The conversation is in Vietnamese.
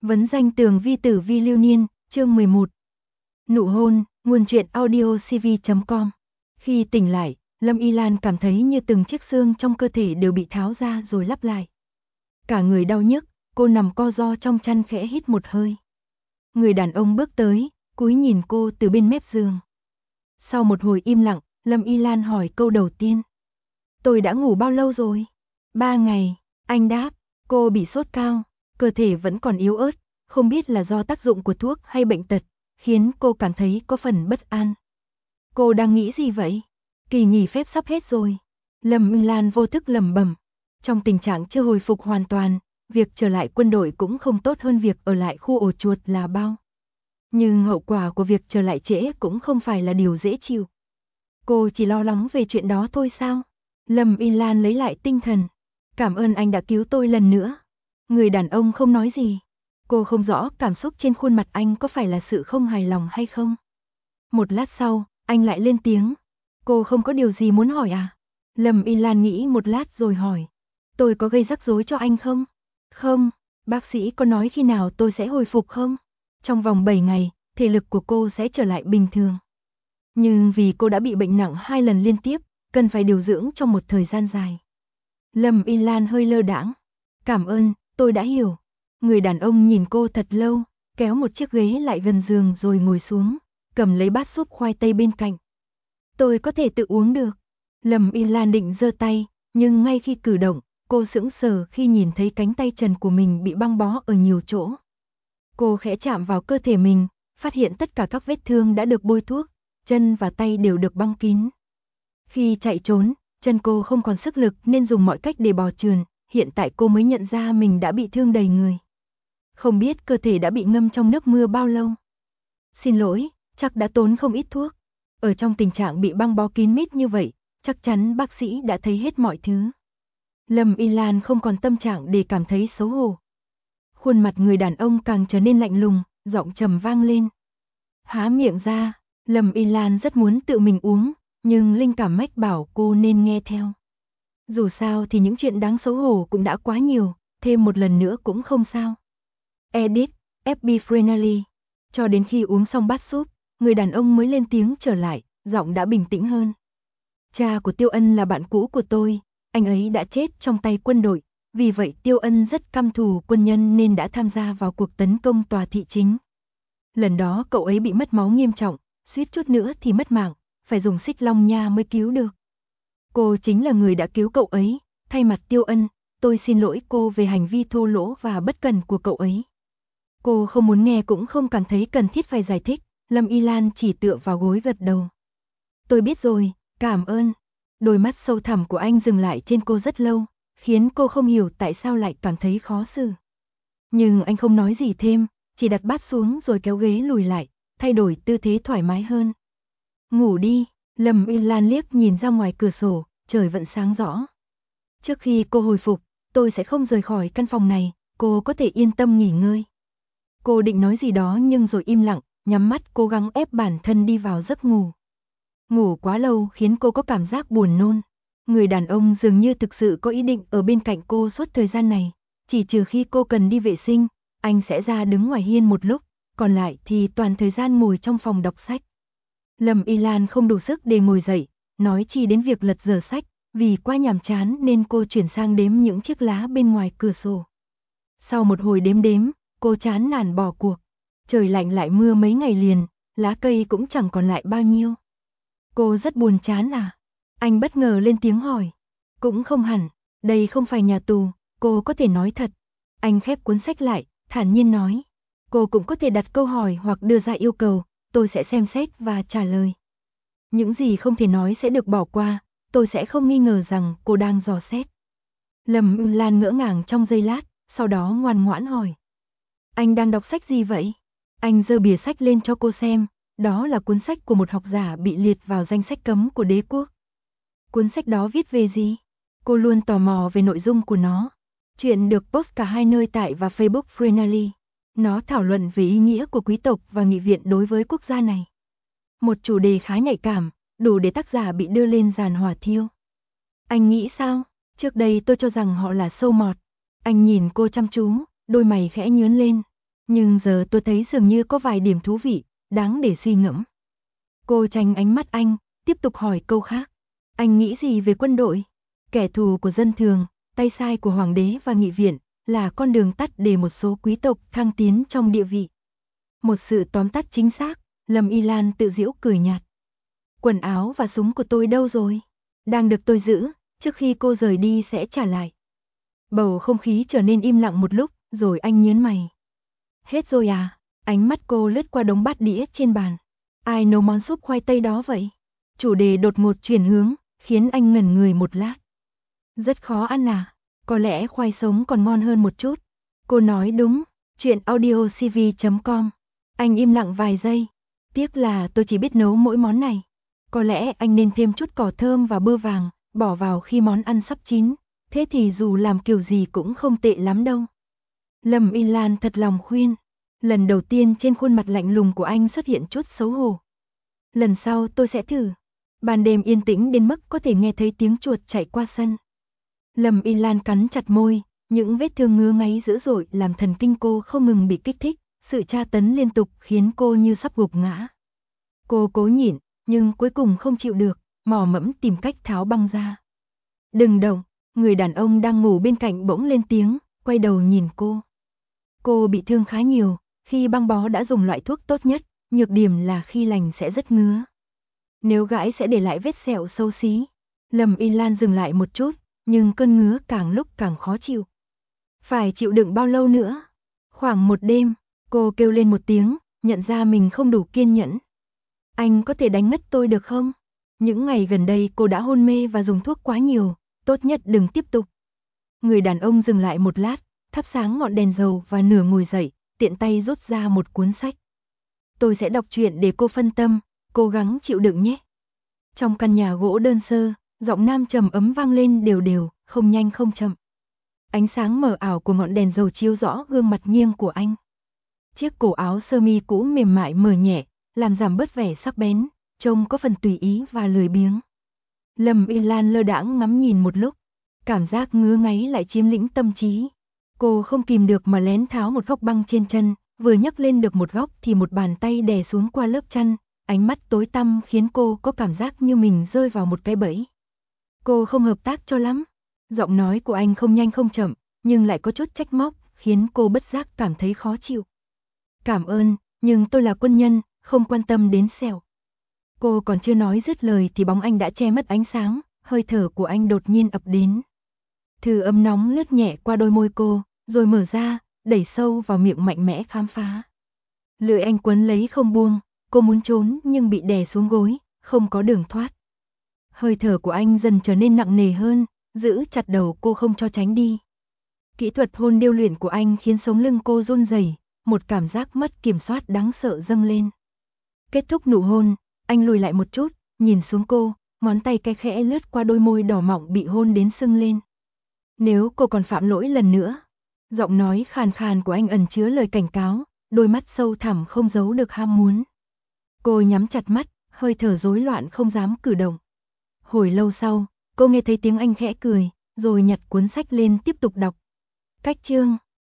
Vấn danh tường vi tử vi lưu niên, chương 11. Nụ hôn, nguồn truyện audio cv.com. Khi tỉnh lại, Lâm Y Lan cảm thấy như từng chiếc xương trong cơ thể đều bị tháo ra rồi lắp lại. Cả người đau nhức, cô nằm co ro trong chăn khẽ hít một hơi. Người đàn ông bước tới, cúi nhìn cô từ bên mép giường. Sau một hồi im lặng, Lâm Y Lan hỏi câu đầu tiên. Tôi đã ngủ bao lâu rồi? 3 ngày, anh đáp. Cô bị sốt cao, cơ thể vẫn còn yếu ớt, không biết là do tác dụng của thuốc hay bệnh tật, khiến cô cảm thấy có phần bất an. Cô đang nghĩ gì vậy? Kỳ nghỉ phép sắp hết rồi. Lâm Y Lan vô thức lẩm bẩm. Trong tình trạng chưa hồi phục hoàn toàn, việc trở lại quân đội cũng không tốt hơn việc ở lại khu ổ chuột là bao. Nhưng hậu quả của việc trở lại trễ cũng không phải là điều dễ chịu. Cô chỉ lo lắng về chuyện đó thôi sao? Lâm Y Lan lấy lại tinh thần. Cảm ơn anh đã cứu tôi lần nữa. Người đàn ông không nói gì. Cô không rõ cảm xúc trên khuôn mặt anh có phải là sự không hài lòng hay không. Một lát sau, anh lại lên tiếng. Cô không có điều gì muốn hỏi à? Lâm Y Lan nghĩ một lát rồi hỏi. Tôi có gây rắc rối cho anh không? Không, bác sĩ có nói khi nào tôi sẽ hồi phục không? Trong vòng 7 ngày, thể lực của cô sẽ trở lại bình thường. Nhưng vì cô đã bị bệnh nặng 2 lần liên tiếp, cần phải điều dưỡng trong một thời gian dài. Lâm Y Lan hơi lơ đãng. Cảm ơn, tôi đã hiểu. Người đàn ông nhìn cô thật lâu, kéo một chiếc ghế lại gần giường rồi ngồi xuống, cầm lấy bát súp khoai tây bên cạnh. Tôi có thể tự uống được. Lâm Y Lan định giơ tay, nhưng ngay khi cử động, cô sững sờ khi nhìn thấy cánh tay trần của mình bị băng bó ở nhiều chỗ. Cô khẽ chạm vào cơ thể mình, phát hiện tất cả các vết thương đã được bôi thuốc, chân và tay đều được băng kín. Khi chạy trốn, chân cô không còn sức lực nên dùng mọi cách để bò trườn, hiện tại cô mới nhận ra mình đã bị thương đầy người. Không biết cơ thể đã bị ngâm trong nước mưa bao lâu. Xin lỗi, chắc đã tốn không ít thuốc. Ở trong tình trạng bị băng bó kín mít như vậy, chắc chắn bác sĩ đã thấy hết mọi thứ. Lâm Y Lan không còn tâm trạng để cảm thấy xấu hổ. Khuôn mặt người đàn ông càng trở nên lạnh lùng, giọng trầm vang lên. Há miệng ra, Lâm Y Lan rất muốn tự mình uống, nhưng linh cảm mách bảo cô nên nghe theo. Dù sao thì những chuyện đáng xấu hổ cũng đã quá nhiều, thêm một lần nữa cũng không sao. Edit, FB Friendly. Cho đến khi uống xong bát súp, người đàn ông mới lên tiếng trở lại, giọng đã bình tĩnh hơn. Cha của Tiêu Ân là bạn cũ của tôi, anh ấy đã chết trong tay quân đội, vì vậy Tiêu Ân rất căm thù quân nhân nên đã tham gia vào cuộc tấn công tòa thị chính. Lần đó cậu ấy bị mất máu nghiêm trọng, suýt chút nữa thì mất mạng, phải dùng xích long nha mới cứu được. Cô chính là người đã cứu cậu ấy, thay mặt Tiêu Ân, tôi xin lỗi cô về hành vi thô lỗ và bất cần của cậu ấy. Cô không muốn nghe cũng không cảm thấy cần thiết phải giải thích, Lâm Y Lan chỉ tựa vào gối gật đầu. Tôi biết rồi, cảm ơn. Đôi mắt sâu thẳm của anh dừng lại trên cô rất lâu, khiến cô không hiểu tại sao lại cảm thấy khó xử. Nhưng anh không nói gì thêm, chỉ đặt bát xuống rồi kéo ghế lùi lại, thay đổi tư thế thoải mái hơn. Ngủ đi, Lâm Y Lan liếc nhìn ra ngoài cửa sổ, trời vẫn sáng rõ. Trước khi cô hồi phục, tôi sẽ không rời khỏi căn phòng này, cô có thể yên tâm nghỉ ngơi. Cô định nói gì đó nhưng rồi im lặng, nhắm mắt cố gắng ép bản thân đi vào giấc ngủ. Ngủ quá lâu khiến cô có cảm giác buồn nôn. Người đàn ông dường như thực sự có ý định ở bên cạnh cô suốt thời gian này, chỉ trừ khi cô cần đi vệ sinh, anh sẽ ra đứng ngoài hiên một lúc, còn lại thì toàn thời gian ngồi trong phòng đọc sách. Lâm Y Lan không đủ sức để ngồi dậy, nói chi đến việc lật dở sách, vì quá nhàm chán nên cô chuyển sang đếm những chiếc lá bên ngoài cửa sổ. Sau một hồi đếm, cô chán nản bỏ cuộc. Trời lạnh lại mưa mấy ngày liền, lá cây cũng chẳng còn lại bao nhiêu. Cô rất buồn chán à? Anh bất ngờ lên tiếng hỏi. Cũng không hẳn, đây không phải nhà tù, cô có thể nói thật. Anh khép cuốn sách lại, thản nhiên nói. Cô cũng có thể đặt câu hỏi hoặc đưa ra yêu cầu, tôi sẽ xem xét và trả lời. Những gì không thể nói sẽ được bỏ qua, tôi sẽ không nghi ngờ rằng cô đang dò xét. Lâm Y Lan ngỡ ngàng trong giây lát, sau đó ngoan ngoãn hỏi. Anh đang đọc sách gì vậy? Anh giơ bìa sách lên cho cô xem, đó là cuốn sách của một học giả bị liệt vào danh sách cấm của đế quốc. Cuốn sách đó viết về gì? Cô luôn tò mò về nội dung của nó. Chuyện được post cả hai nơi tại và Facebook Friendly. Nó thảo luận về ý nghĩa của quý tộc và nghị viện đối với quốc gia này. Một chủ đề khá nhạy cảm, đủ để tác giả bị đưa lên giàn hỏa thiêu. Anh nghĩ sao? Trước đây tôi cho rằng họ là sâu mọt. Anh nhìn cô chăm chú, đôi mày khẽ nhướng lên. Nhưng giờ tôi thấy dường như có vài điểm thú vị, đáng để suy ngẫm. Cô tránh ánh mắt anh, tiếp tục hỏi câu khác. Anh nghĩ gì về quân đội? Kẻ thù của dân thường, tay sai của hoàng đế và nghị viện, là con đường tắt để một số quý tộc thăng tiến trong địa vị. Một sự tóm tắt chính xác, Lâm Y Lan tự giễu cười nhạt. Quần áo và súng của tôi đâu rồi? Đang được tôi giữ, trước khi cô rời đi sẽ trả lại. Bầu không khí trở nên im lặng một lúc, rồi anh nhớn mày. Hết rồi à? Ánh mắt cô lướt qua đống bát đĩa trên bàn. Ai nấu món súp khoai tây đó vậy? Chủ đề đột ngột chuyển hướng, khiến anh ngẩn người một lát. Rất khó ăn à? Có lẽ khoai sống còn ngon hơn một chút. Cô nói đúng, chuyện audiocv.com. Anh im lặng vài giây. Tiếc là tôi chỉ biết nấu mỗi món này. Có lẽ anh nên thêm chút cỏ thơm và bơ vàng, bỏ vào khi món ăn sắp chín. Thế thì dù làm kiểu gì cũng không tệ lắm đâu. Lâm Y Lan thật lòng khuyên. Lần đầu tiên trên khuôn mặt lạnh lùng của anh xuất hiện chút xấu hổ. Lần sau tôi sẽ thử. Ban đêm yên tĩnh đến mức có thể nghe thấy tiếng chuột chạy qua sân. Lâm Y Lan cắn chặt môi, những vết thương ngứa ngáy dữ dội làm thần kinh cô không ngừng bị kích thích, sự tra tấn liên tục khiến cô như sắp gục ngã. Cô cố nhịn, nhưng cuối cùng không chịu được, mò mẫm tìm cách tháo băng ra. Đừng động, người đàn ông đang ngủ bên cạnh bỗng lên tiếng, quay đầu nhìn cô. Cô bị thương khá nhiều, khi băng bó đã dùng loại thuốc tốt nhất, nhược điểm là khi lành sẽ rất ngứa. Nếu gãi sẽ để lại vết sẹo xấu xí. Lâm Y Lan dừng lại một chút, nhưng cơn ngứa càng lúc càng khó chịu. Phải chịu đựng bao lâu nữa? Khoảng một đêm, cô kêu lên một tiếng, nhận ra mình không đủ kiên nhẫn. Anh có thể đánh ngất tôi được không? Những ngày gần đây cô đã hôn mê và dùng thuốc quá nhiều, tốt nhất đừng tiếp tục. Người đàn ông dừng lại một lát, thắp sáng ngọn đèn dầu và nửa ngồi dậy, tiện tay rút ra một cuốn sách. Tôi sẽ đọc truyện để cô phân tâm, cố gắng chịu đựng nhé. Trong căn nhà gỗ đơn sơ, giọng nam trầm ấm vang lên đều đều, không nhanh không chậm. Ánh sáng mờ ảo của ngọn đèn dầu chiếu rõ gương mặt nghiêng của anh. Chiếc cổ áo sơ mi cũ mềm mại mờ nhẹ, làm giảm bớt vẻ sắc bén, trông có phần tùy ý và lười biếng. Lâm Y Lan lơ đãng ngắm nhìn một lúc, cảm giác ngứa ngáy lại chiếm lĩnh tâm trí. Cô không kìm được mà lén tháo một góc băng trên chân, vừa nhấc lên được một góc thì một bàn tay đè xuống qua lớp chăn, ánh mắt tối tăm khiến cô có cảm giác như mình rơi vào một cái bẫy. Cô không hợp tác cho lắm. Giọng nói của anh không nhanh không chậm, nhưng lại có chút trách móc, khiến cô bất giác cảm thấy khó chịu. Cảm ơn, nhưng tôi là quân nhân, không quan tâm đến sẹo. Cô còn chưa nói dứt lời thì bóng anh đã che mất ánh sáng, hơi thở của anh đột nhiên ập đến. Thứ ấm nóng lướt nhẹ qua đôi môi cô, rồi mở ra, đẩy sâu vào miệng mạnh mẽ khám phá. Lưỡi anh quấn lấy không buông, cô muốn trốn nhưng bị đè xuống gối, không có đường thoát. Hơi thở của anh dần trở nên nặng nề hơn, giữ chặt đầu cô không cho tránh đi. Kỹ thuật hôn điêu luyện của anh khiến sống lưng cô run rẩy, một cảm giác mất kiểm soát đáng sợ dâng lên. Kết thúc nụ hôn, anh lùi lại một chút, nhìn xuống cô, ngón tay cái khẽ lướt qua đôi môi đỏ mọng bị hôn đến sưng lên. Nếu cô còn phạm lỗi lần nữa, giọng nói khàn khàn của anh ẩn chứa lời cảnh cáo, đôi mắt sâu thẳm không giấu được ham muốn. Cô nhắm chặt mắt, hơi thở rối loạn không dám cử động. Hồi lâu sau, cô nghe thấy tiếng anh khẽ cười, rồi nhặt cuốn sách lên tiếp tục đọc. Cách chương